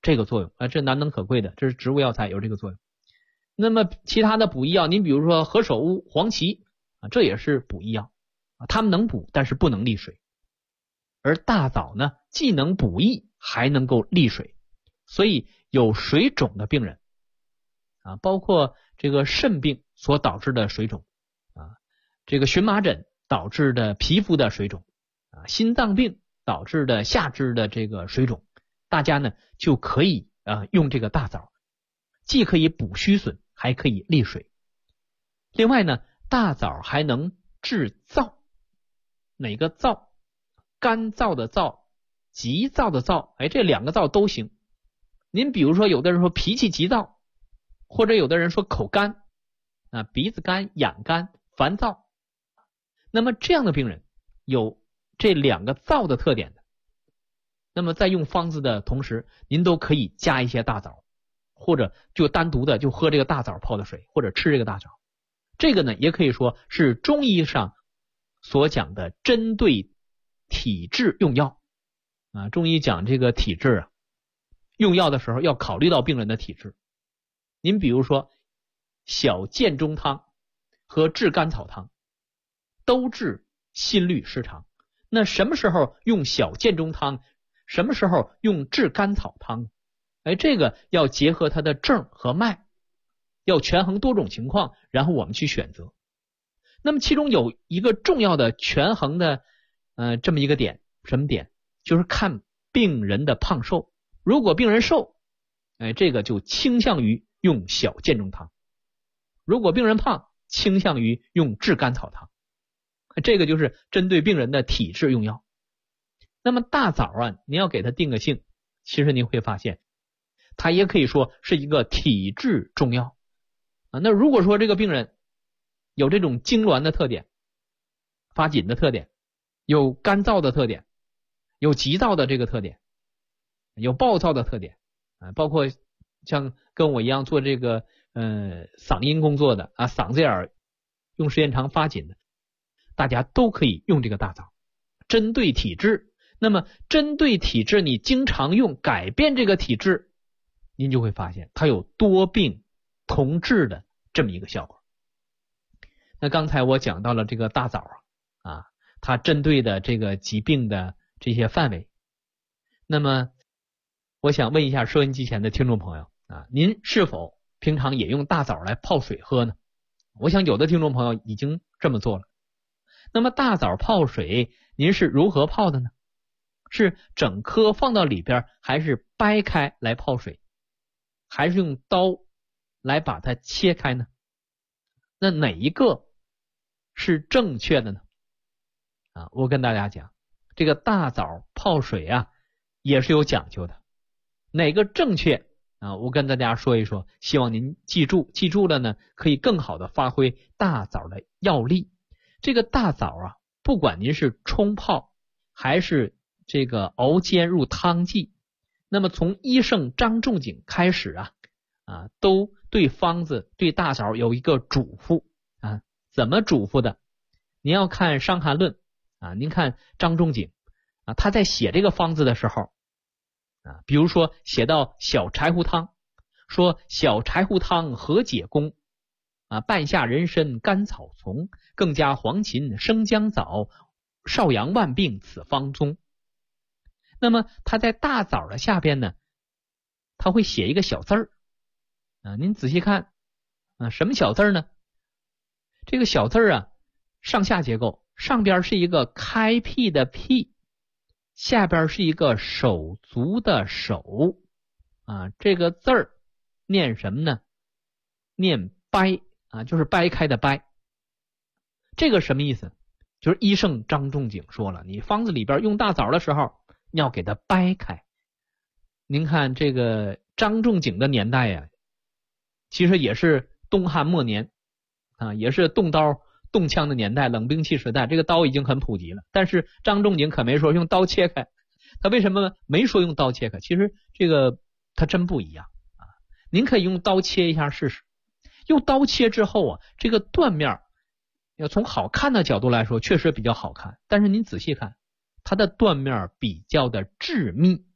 这个作用这难能可贵的，这是植物药材有这个作用。那么其他的补益药，您比如说何首乌、黄芪这也是补益药它们能补，但是不能利水。而大枣呢，既能补益还能够利水，所以有水肿的病人包括这个肾病所导致的水肿这个荨麻疹导致的皮肤的水肿心脏病导致的下肢的这个水肿，大家呢就可以用这个大枣，既可以补虚损，还可以利水。另外呢，大枣还能治燥。哪个燥？干燥的燥，急躁的躁，这两个燥都行。您比如说有的人说脾气急躁，或者有的人说口干鼻子干、痒干、烦躁，那么这样的病人有这两个燥的特点的，那么在用方子的同时，您都可以加一些大枣，或者就单独的就喝这个大枣泡的水，或者吃这个大枣。这个呢也可以说是中医上所讲的针对体质用药中医讲这个体质用药的时候要考虑到病人的体质。您比如说小建中汤和炙甘草汤都治心律失常，那什么时候用小建中汤，什么时候用炙甘草汤这个要结合它的症和脉，要权衡多种情况，然后我们去选择。那么其中有一个重要的权衡的这么一个点，什么点？就是看病人的胖瘦。如果病人瘦这个就倾向于用小建中汤，如果病人胖，倾向于用炙甘草汤。这个就是针对病人的体质用药。那么大枣您要给它定个性，其实您会发现它也可以说是一个体质中药那如果说这个病人有这种痉挛的特点，发紧的特点，有干燥的特点，有急躁的这个特点，有暴躁的特点包括像跟我一样做这个嗓音工作的嗓子眼用时间长发紧的，大家都可以用这个大枣，针对体质。那么针对体质，你经常用，改变这个体质，您就会发现它有多病同治的这么一个效果。那刚才我讲到了这个大枣它针对的这个疾病的这些范围。那么我想问一下收音机前的听众朋友您是否平常也用大枣来泡水喝呢？我想有的听众朋友已经这么做了。那么大枣泡水您是如何泡的呢？是整颗放到里边，还是掰开来泡水，还是用刀来把它切开呢？那哪一个是正确的呢？我跟大家讲，这个大枣泡水也是有讲究的。哪个正确我跟大家说一说，希望您记住，记住了呢，可以更好的发挥大枣的药力。这个大枣不管您是冲泡还是这个熬煎入汤剂，那么从医圣张仲景开始都对方子对大枣有一个嘱咐怎么嘱咐的？您要看《伤寒论》您看张仲景他在写这个方子的时候比如说写到小柴胡汤，说小柴胡汤何解功半夏人参甘草丛，更加黄芩生姜枣，少阳万病此方宗。那么他在大枣的下边呢，他会写一个小字儿您仔细看什么小字儿呢？这个小字儿上下结构，上边是一个开辟的辟，下边是一个手足的手这个字儿念什么呢？念掰就是掰开的掰。这个什么意思？就是医圣张仲景说了，你方子里边用大枣的时候你要给它掰开。您看这个张仲景的年代其实也是东汉末年也是动刀动枪的年代，冷兵器时代，这个刀已经很普及了，但是张仲景可没说用刀切开。他为什么没说用刀切开？其实这个他真不一样您可以用刀切一下试试。用刀切之后这个断面要从好看的角度来说确实比较好看，但是您仔细看它的断面比较的致密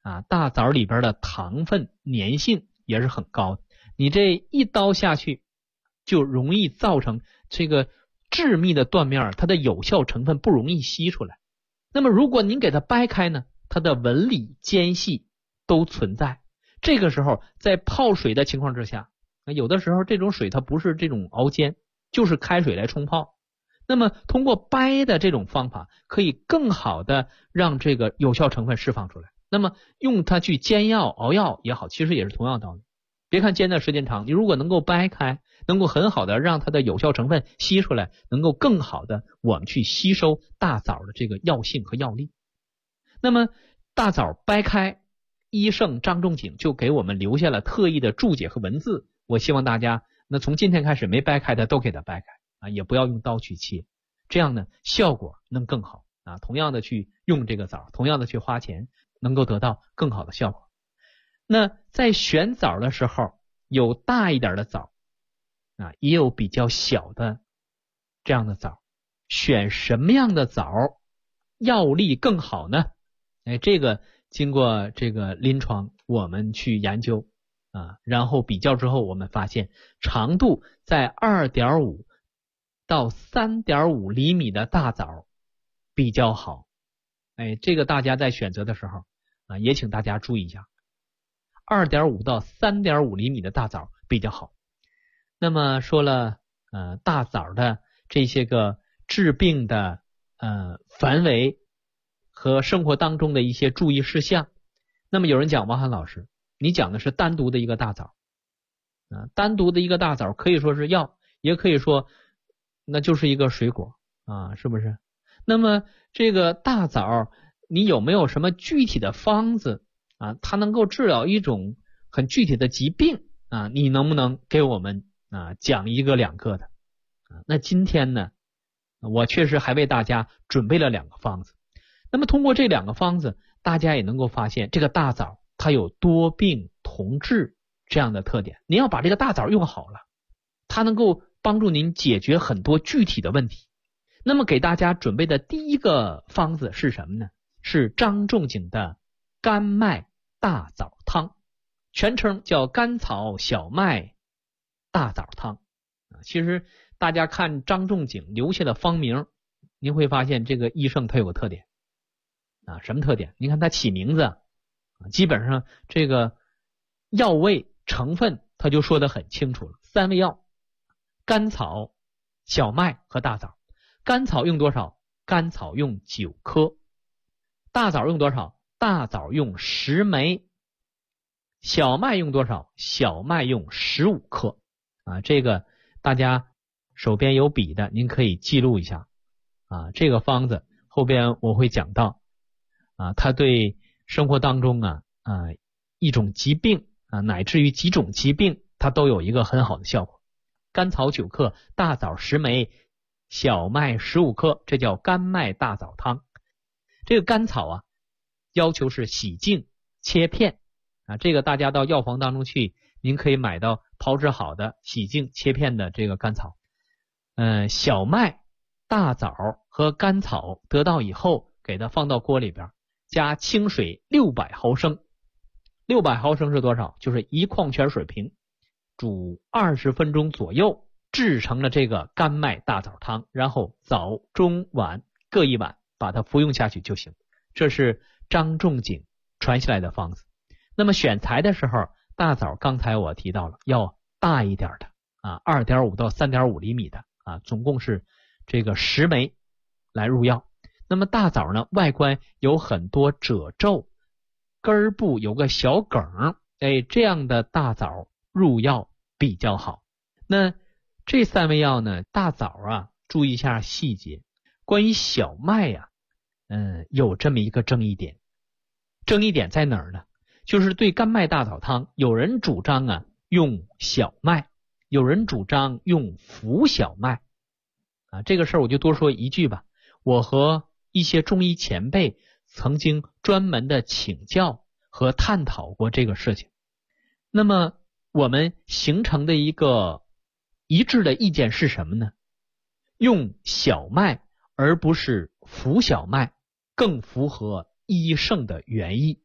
大枣里边的糖分粘性也是很高的，你这一刀下去就容易造成这个致密的断面，它的有效成分不容易吸出来。那么如果您给它掰开呢，它的纹理间隙都存在，这个时候在泡水的情况之下，有的时候这种水它不是这种熬煎，就是开水来冲泡，那么通过掰的这种方法可以更好的让这个有效成分释放出来。那么用它去煎药熬药也好，其实也是同样道理。别看煎的时间长，你如果能够掰开，能够很好的让它的有效成分吸出来，能够更好的我们去吸收大枣的这个药性和药力。那么大枣掰开，医圣张仲景就给我们留下了特意的注解和文字，我希望大家那从今天开始没掰开的都给它掰开也不要用刀去切，这样呢效果能更好同样的去用这个枣，同样的去花钱，能够得到更好的效果。那在选枣的时候，有大一点的枣也有比较小的这样的枣，选什么样的枣药力更好呢？这个经过这个临床我们去研究然后比较之后，我们发现长度在 2.5 到 3.5 厘米的大枣比较好。这个大家在选择的时候也请大家注意一下， 2.5 到 3.5 厘米的大枣比较好。那么说了大枣的这些个治病的范围和生活当中的一些注意事项。那么有人讲，王涵老师你讲的是单独的一个大枣单独的一个大枣可以说是药，也可以说那就是一个水果是不是？那么这个大枣你有没有什么具体的方子它能够治疗一种很具体的疾病你能不能给我们讲一个两个的那今天呢我确实还为大家准备了2个方子。那么通过这2个方子，大家也能够发现这个大枣它有多病同治这样的特点。您要把这个大枣用好了，它能够帮助您解决很多具体的问题。那么给大家准备的第一个方子是什么呢？是张仲景的甘麦大枣汤，全称叫甘草小麦大枣汤其实大家看张仲景留下的方名，您会发现这个医圣他有个特点什么特点？您看他起名字基本上这个药味成分他就说得很清楚了，3味药：甘草、小麦和大枣。甘草用多少？甘草用9颗。大枣用多少？大枣用10枚。小麦用多少？小麦用15克这个大家手边有笔的您可以记录一下这个方子后边我会讲到它对生活当中一种疾病乃至于几种疾病它都有一个很好的效果。甘草9克，大枣10枚，小麦15克，这叫甘麦大枣汤。这个甘草要求是洗净切片这个大家到药房当中去，您可以买到炮制好的洗净切片的这个甘草。小麦、大枣和甘草得到以后，给它放到锅里边，加清水600毫升。600毫升是多少？就是1矿泉水瓶，煮20分钟左右，制成了这个甘麦大枣汤，然后早中晚各1碗，把它服用下去就行。这是张仲景传下来的方子。那么选材的时候，大枣刚才我提到了要大一点的2.5 到 3.5 厘米的总共是这个10枚来入药。那么大枣呢，外观有很多褶皱，根部有个小梗这样的大枣入药比较好。那这3味药呢，大枣注意一下细节。关于小麦有这么一个争议点。争议点在哪儿呢？就是对甘麦大枣汤，有人主张用小麦，有人主张用浮小麦这个事儿我就多说一句吧。我和一些中医前辈曾经专门的请教和探讨过这个事情。那么我们形成的一个一致的意见是什么呢？用小麦而不是浮小麦更符合医圣的原意。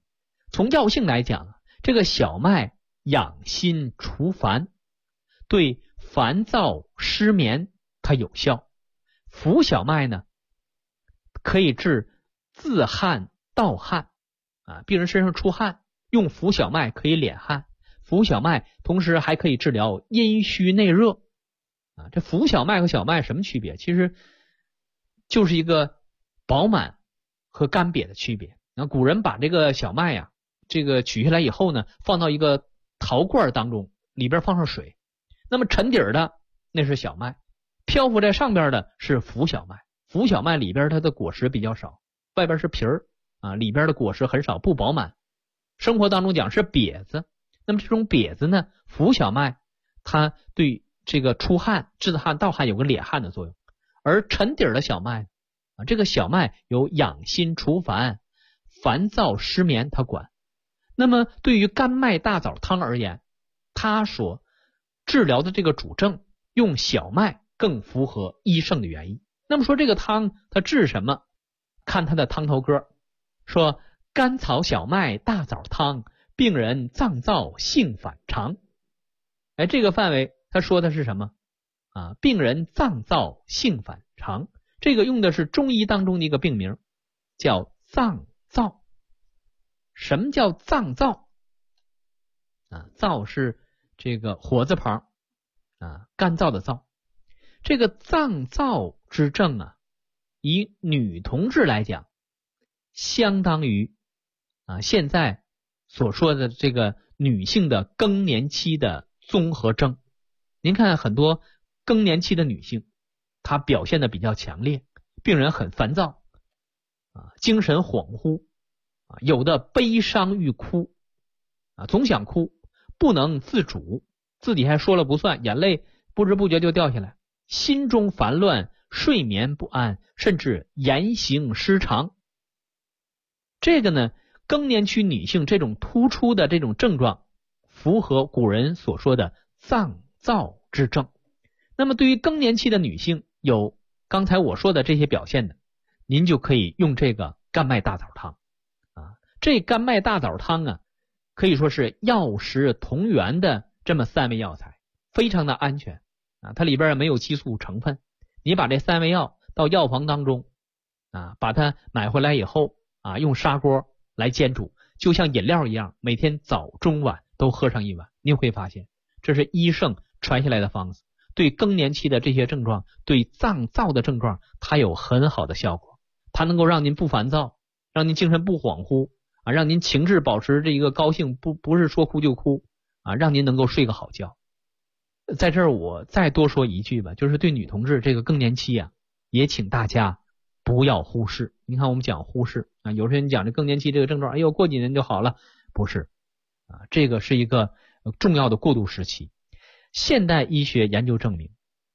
从药性来讲，这个小麦养心除烦，对烦躁失眠它有效。浮小麦呢，可以治自汗盗汗病人身上出汗，用浮小麦可以敛汗。浮小麦同时还可以治疗阴虚内热这浮小麦和小麦什么区别？其实就是一个饱满和干瘪的区别。那古人把这个小麦这个取下来以后呢，放到一个陶罐当中，里边放上水，那么沉底儿的那是小麦，漂浮在上边的是浮小麦。浮小麦里边它的果实比较少，外边是皮儿里边的果实很少，不饱满。生活当中讲是瘪子，那么这种瘪子呢，浮小麦它对这个出汗、治汗、盗汗有个敛汗的作用。而沉底儿的小麦这个小麦有养心除烦、烦躁失眠它管。那么对于甘麦大枣汤而言，它所治疗的这个主症用小麦更符合医圣的原意。那么说这个汤它治什么？看它的汤头歌，说甘草小麦大枣汤，病人脏燥性反常。这个范围他说的是什么病人脏燥性反常，这个用的是中医当中的一个病名，叫脏燥。什么叫脏燥燥是这个火字旁干燥的燥。这个脏燥之症以女同志来讲，相当于现在所说的这个女性的更年期的综合征。您看很多更年期的女性，她表现的比较强烈，病人很烦躁精神恍惚有的悲伤欲哭总想哭，不能自主，自己还说了不算，眼泪不知不觉就掉下来，心中烦乱，睡眠不安，甚至言行失常。这个呢，更年期女性这种突出的这种症状，符合古人所说的脏燥之症。那么对于更年期的女性有刚才我说的这些表现的，您就可以用这个甘麦大枣汤这甘麦大枣汤可以说是药食同源的这么3味药材，非常的安全它里边没有激素成分。你把这3味药到药房当中把它买回来以后用砂锅来煎煮，就像饮料一样，每天早中晚都喝上1碗。您会发现这是医圣传下来的方子，对更年期的这些症状，对脏燥的症状它有很好的效果。它能够让您不烦躁，让您精神不恍惚让您情志保持这一个高兴，不是说哭就哭让您能够睡个好觉。在这儿我再多说一句吧，就是对女同志这个更年期也请大家不要忽视。你看我们讲忽视有些人讲这更年期这个症状，哎呦过几年就好了，不是这个是一个重要的过渡时期。现代医学研究证明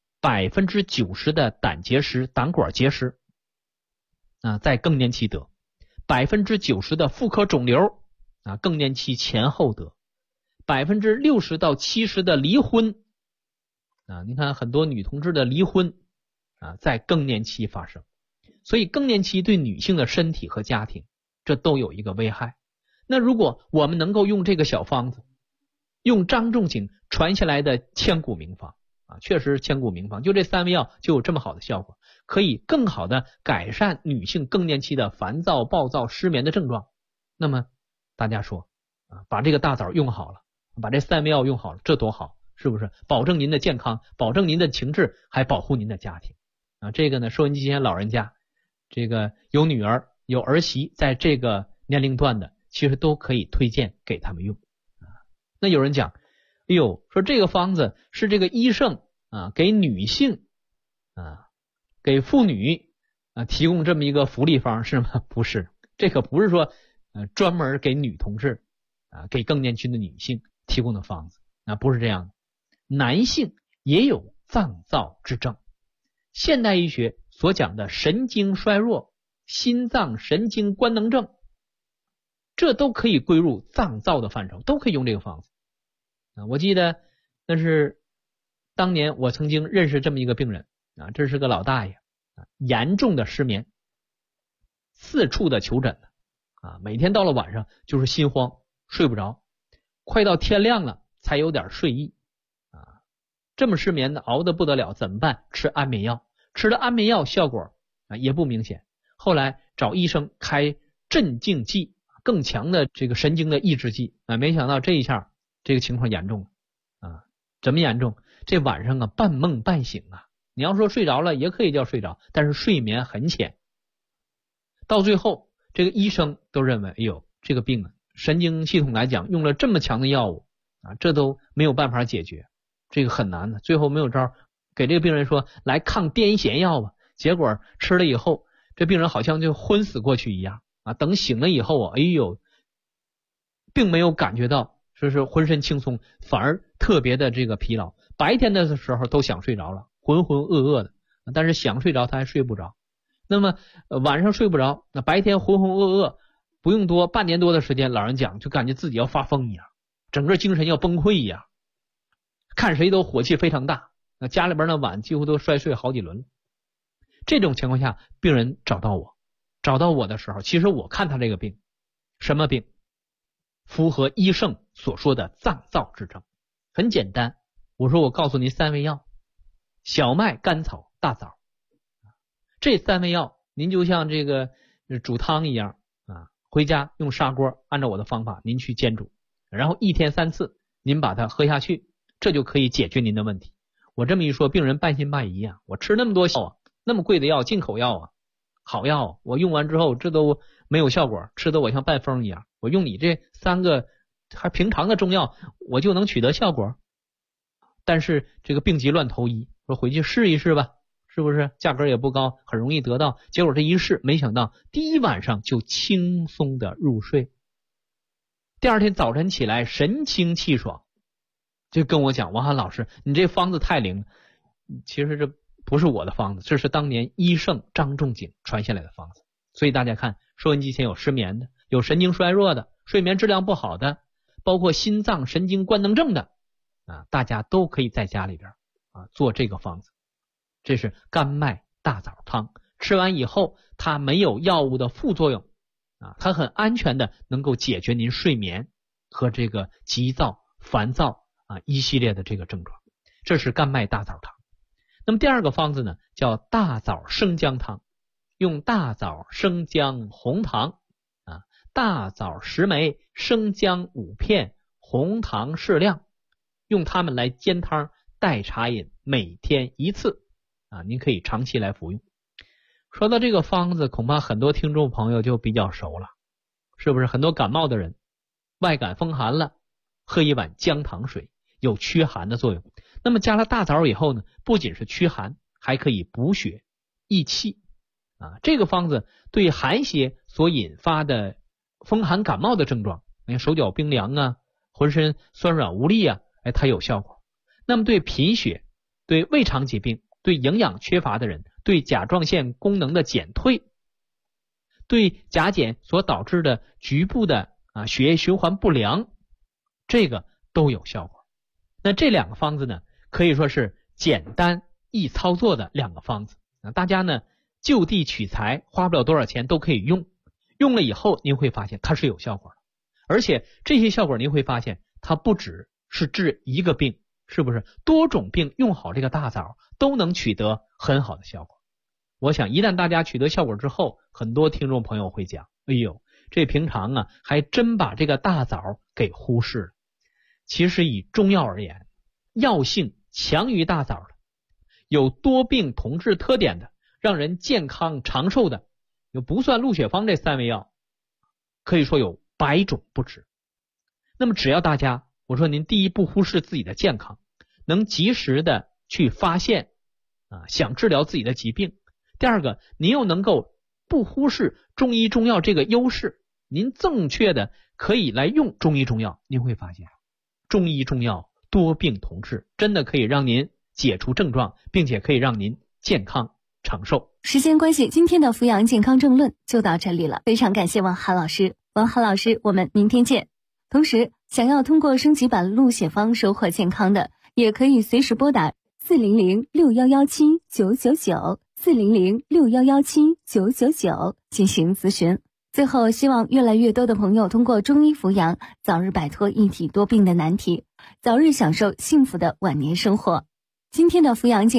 ，90%的胆结石、胆管结石在更年期得，90%的妇科肿瘤更年期前后得，60%到70%的离婚你看很多女同志的离婚在更年期发生。所以更年期对女性的身体和家庭这都有一个危害。那如果我们能够用这个小方子，用张仲景传下来的千古名方确实千古名方，就这3味药就有这么好的效果，可以更好的改善女性更年期的烦躁、暴躁、失眠的症状。那么大家说把这个大枣用好了，把这3味药用好了，这多好，是不是？保证您的健康，保证您的情志，还保护您的家庭这个呢，收音机前老人家这个有女儿有儿媳在这个年龄段的，其实都可以推荐给他们用那有人讲，哎呦，说这个方子是这个医圣给女性给妇女提供这么一个福利方是吗？不是，这可不是说专门给女同志给更年期的女性提供的方子不是这样的。男性也有脏燥之症，现代医学所讲的神经衰弱、心脏神经官能症，这都可以归入脏燥的范畴，都可以用这个方子我记得那是当年我曾经认识这么一个病人这是个老大爷严重的失眠，4处的求诊每天到了晚上就是心慌，睡不着，快到天亮了才有点睡意这么失眠的熬得不得了，怎么办？吃安眠药，吃了安眠药效果也不明显，后来找医生开镇静剂，更强的这个神经的抑制剂没想到这一下这个情况严重了怎么严重？这晚上半梦半醒你要说睡着了也可以叫睡着，但是睡眠很浅，到最后这个医生都认为哎呦这个病神经系统来讲用了这么强的药物这都没有办法解决，这个很难的，最后没有招，给这个病人说来抗癫痫药吧，结果吃了以后这病人好像就昏死过去一样等醒了以后哎呦并没有感觉到说是浑身轻松，反而特别的这个疲劳，白天的时候都想睡着了，浑浑噩噩的，但是想睡着他还睡不着，那么晚上睡不着，那白天浑浑噩噩，不用多半年多的时间，老人讲就感觉自己要发疯一样，整个精神要崩溃一样，看谁都火气非常大，那家里边的碗几乎都摔碎好几轮。这种情况下病人找到我的时候，其实我看他这个病什么病？符合医圣所说的脏燥之症。很简单，我说我告诉您3味药：小麦、甘草、大枣。这3味药您就像这个煮汤一样回家用砂锅按照我的方法您去煎煮，然后1天3次您把它喝下去，这就可以解决您的问题。我这么一说，病人半信半疑我吃那么多药那么贵的药，进口药好药我用完之后这都没有效果，吃的我像半疯一样，我用你这3个还平常的中药我就能取得效果？但是这个病急乱投医，说回去试一试吧，是不是？价格也不高，很容易得到。结果这一试，没想到第一晚上就轻松的入睡，第二天早晨起来神清气爽，就跟我讲，王涵老师你这方子太灵了。其实这不是我的方子，这是当年医圣张仲景传下来的方子。所以大家看，收音机前有失眠的，有神经衰弱的，睡眠质量不好的，包括心脏神经官能症的大家都可以在家里边做这个方子。这是甘麦大枣汤，吃完以后它没有药物的副作用它很安全的能够解决您睡眠和这个急躁烦躁一系列的这个症状。这是甘麦大枣汤。那么第二个方子呢，叫大枣生姜汤，用大枣、生姜、红糖大枣10枚，生姜5片，红糖适量，用它们来煎汤代茶饮，每天1次您可以长期来服用。说到这个方子，恐怕很多听众朋友就比较熟了，是不是？很多感冒的人外感风寒了，喝一碗姜糖水有驱寒的作用。那么加了大枣以后呢，不仅是驱寒，还可以补血益气这个方子对寒邪所引发的风寒感冒的症状，手脚冰凉浑身酸软无力它有效果。那么对贫血、对胃肠疾病、对营养缺乏的人、对甲状腺功能的减退、对甲减所导致的局部的血液循环不良，这个都有效果。那这2个方子呢，可以说是简单易操作的2个方子大家呢就地取材，花不了多少钱都可以用。用了以后您会发现它是有效果的，而且这些效果您会发现它不只是治一个病，是不是？多种病用好这个大枣都能取得很好的效果。我想一旦大家取得效果之后，很多听众朋友会讲，哎呦，这平常还真把这个大枣给忽视了。其实以中药而言，药性强于大枣的，有多病同治特点的，让人健康长寿的，有不算鹿血芳这3味药，可以说有100种不止。那么只要大家，我说您第一不忽视自己的健康，能及时的去发现想治疗自己的疾病。第二个，您又能够不忽视中医中药这个优势，您正确的可以来用中医中药，您会发现中医中药多病同治，真的可以让您解除症状，并且可以让您健康长寿。 时间关系，今天的扶阳健康政论就到这里了，非常感谢王涵老师。王涵老师，我们明天见。同时，想要通过升级版鹿血芳收获健康的，也可以随时拨打400-6117-999 400-6117-999进行咨询。 最后，希望越来越多的朋友通过中医扶阳，早日摆脱一体多病的难题，早日享受幸福的晚年生活。今天的扶阳健